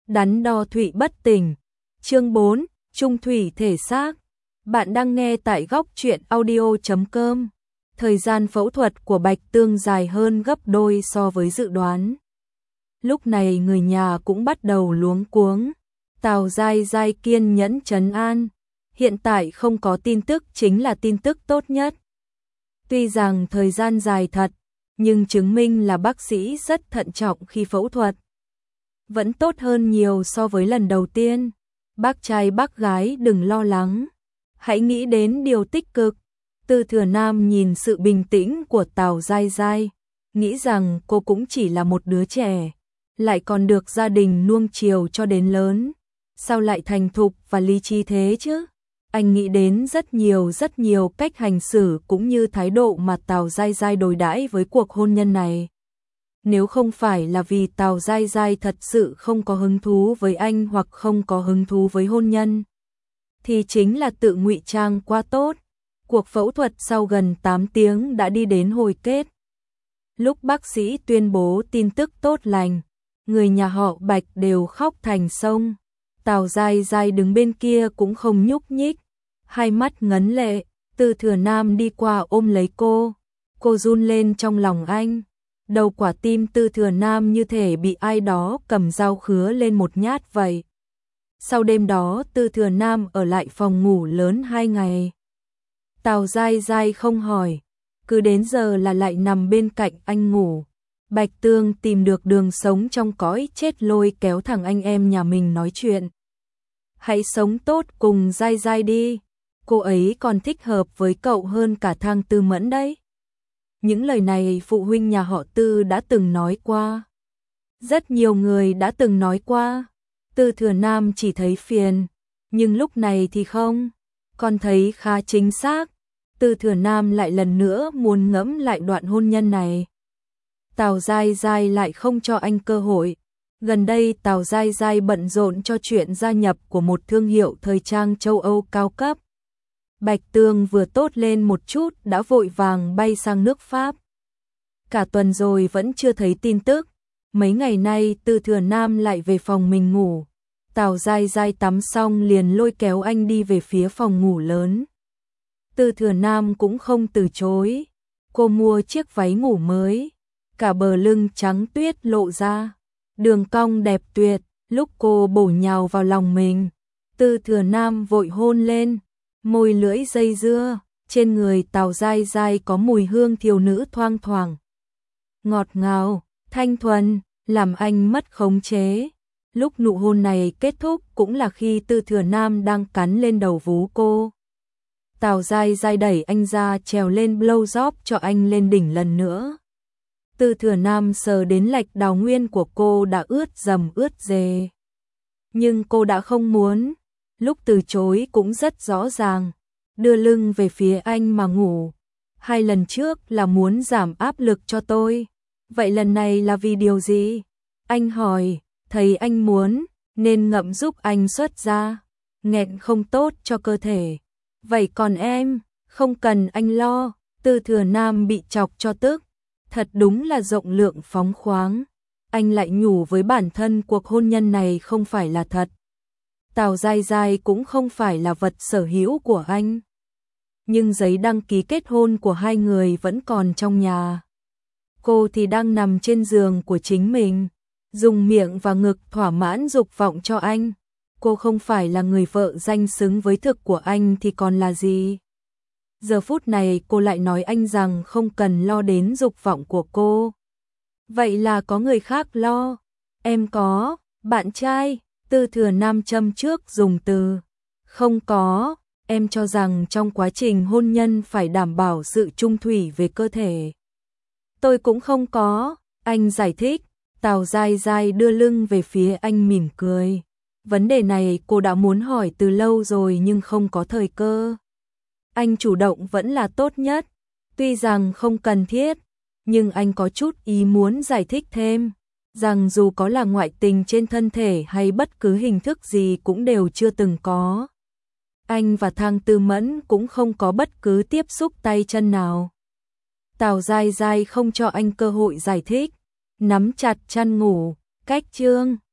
đắn đo thụy bất tỉnh. Chương 4, trung thủy thể xác. Bạn đang nghe tại góc truyện audio.com. Thời gian phẫu thuật của Bạch Tương dài hơn gấp đôi so với dự đoán. Lúc này người nhà cũng bắt đầu luống cuống. Tào Giai Giai kiên nhẫn trấn an. Hiện tại không có tin tức chính là tin tức tốt nhất. Tuy rằng thời gian dài thật, nhưng chứng minh là bác sĩ rất thận trọng khi phẫu thuật. Vẫn tốt hơn nhiều so với lần đầu tiên. Bác trai bác gái đừng lo lắng. Hãy nghĩ đến điều tích cực. Tư Thừa Nam nhìn sự bình tĩnh của Tào Giai Giai, nghĩ rằng cô cũng chỉ là một đứa trẻ, lại còn được gia đình nuông chiều cho đến lớn. Sao lại thành thục và lý trí thế chứ? Anh nghĩ đến rất nhiều cách hành xử cũng như thái độ mà Tào Giai Giai đối đãi với cuộc hôn nhân này. Nếu không phải là vì Tào Giai Giai thật sự không có hứng thú với anh hoặc không có hứng thú với hôn nhân, thì chính là tự ngụy trang quá tốt. Cuộc phẫu thuật sau gần 8 tiếng đã đi đến hồi kết. Lúc bác sĩ tuyên bố tin tức tốt lành, người nhà họ Bạch đều khóc thành sông. Tào Giai Giai đứng bên kia cũng không nhúc nhích, hai mắt ngấn lệ. Tư Thừa Nam đi qua ôm lấy cô run lên trong lòng anh. Đầu quả tim Tư Thừa Nam như thể bị ai đó cầm dao khứa lên một nhát vậy. Sau đêm đó Tư Thừa Nam ở lại phòng ngủ lớn 2 ngày. Tào Giai Giai không hỏi, cứ đến giờ là lại nằm bên cạnh anh ngủ. Bạch Tương tìm được đường sống trong cõi chết lôi kéo thằng anh em nhà mình nói chuyện. Hãy sống tốt cùng Giai Giai đi, cô ấy còn thích hợp với cậu hơn cả Thang Tư Mẫn đấy. Những lời này phụ huynh nhà họ Tư đã từng nói qua. Rất nhiều người đã từng nói qua. Tư Thừa Nam chỉ thấy phiền, nhưng lúc này thì không, con thấy khá chính xác. Tư Thừa Nam lại lần nữa muốn ngẫm lại đoạn hôn nhân này. Tào Giai Giai lại không cho anh cơ hội. Gần đây Tào Giai Giai bận rộn cho chuyện gia nhập của một thương hiệu thời trang châu Âu cao cấp. Bạch Tương vừa tốt lên một chút đã vội vàng bay sang nước Pháp. Cả tuần rồi vẫn chưa thấy tin tức. Mấy ngày nay Tư Thừa Nam lại về phòng mình ngủ. Tào Giai Giai tắm xong liền lôi kéo anh đi về phía phòng ngủ lớn. Tư Thừa Nam cũng không từ chối. Cô mua chiếc váy ngủ mới, cả bờ lưng trắng tuyết lộ ra, đường cong đẹp tuyệt. Lúc cô bổ nhào vào lòng mình, Tư Thừa Nam vội hôn lên, môi lưỡi dây dưa. Trên người Tào Giai Giai có mùi hương thiếu nữ thoang thoảng, ngọt ngào, thanh thuần, làm anh mất khống chế. Lúc nụ hôn này kết thúc cũng là khi Tư Thừa Nam đang cắn lên đầu vú cô. Tào Giai Giai đẩy anh ra trèo lên blow job cho anh lên đỉnh lần nữa. Tư Thừa Nam sờ đến lạch đào nguyên của cô đã ướt dầm ướt dề. Nhưng cô đã không muốn. Lúc từ chối cũng rất rõ ràng. Đưa lưng về phía anh mà ngủ. 2 lần trước là muốn giảm áp lực cho tôi. Vậy lần này là vì điều gì? Anh hỏi. Thấy anh muốn nên ngậm giúp anh xuất ra. Nghẹn không tốt cho cơ thể. Vậy còn em, không cần anh lo. Tư Thừa Nam bị chọc cho tức. Thật đúng là rộng lượng phóng khoáng. Anh lại nhủ với bản thân cuộc hôn nhân này không phải là thật. Tào Giai Giai cũng không phải là vật sở hữu của anh. Nhưng giấy đăng ký kết hôn của hai người vẫn còn trong nhà. Cô thì đang nằm trên giường của chính mình, dùng miệng và ngực thỏa mãn dục vọng cho anh. Cô không phải là người vợ danh xứng với thực của anh thì còn là gì? Giờ phút này cô lại nói anh rằng không cần lo đến dục vọng của cô. Vậy là có người khác lo. Em có bạn trai? Tư Thừa Nam châm trước dùng từ. Không có, em cho rằng trong quá trình hôn nhân phải đảm bảo sự chung thủy về cơ thể. Tôi cũng không có, anh giải thích. Tào Giai Giai đưa lưng về phía anh mỉm cười. Vấn đề này cô đã muốn hỏi từ lâu rồi nhưng không có thời cơ. Anh chủ động vẫn là tốt nhất. Tuy rằng không cần thiết, nhưng anh có chút ý muốn giải thích thêm, rằng dù có là ngoại tình trên thân thể hay bất cứ hình thức gì cũng đều chưa từng có. Anh và Thang Tư Mẫn cũng không có bất cứ tiếp xúc tay chân nào. Tào Giai Giai không cho anh cơ hội giải thích, nắm chặt chăn ngủ, cách chương.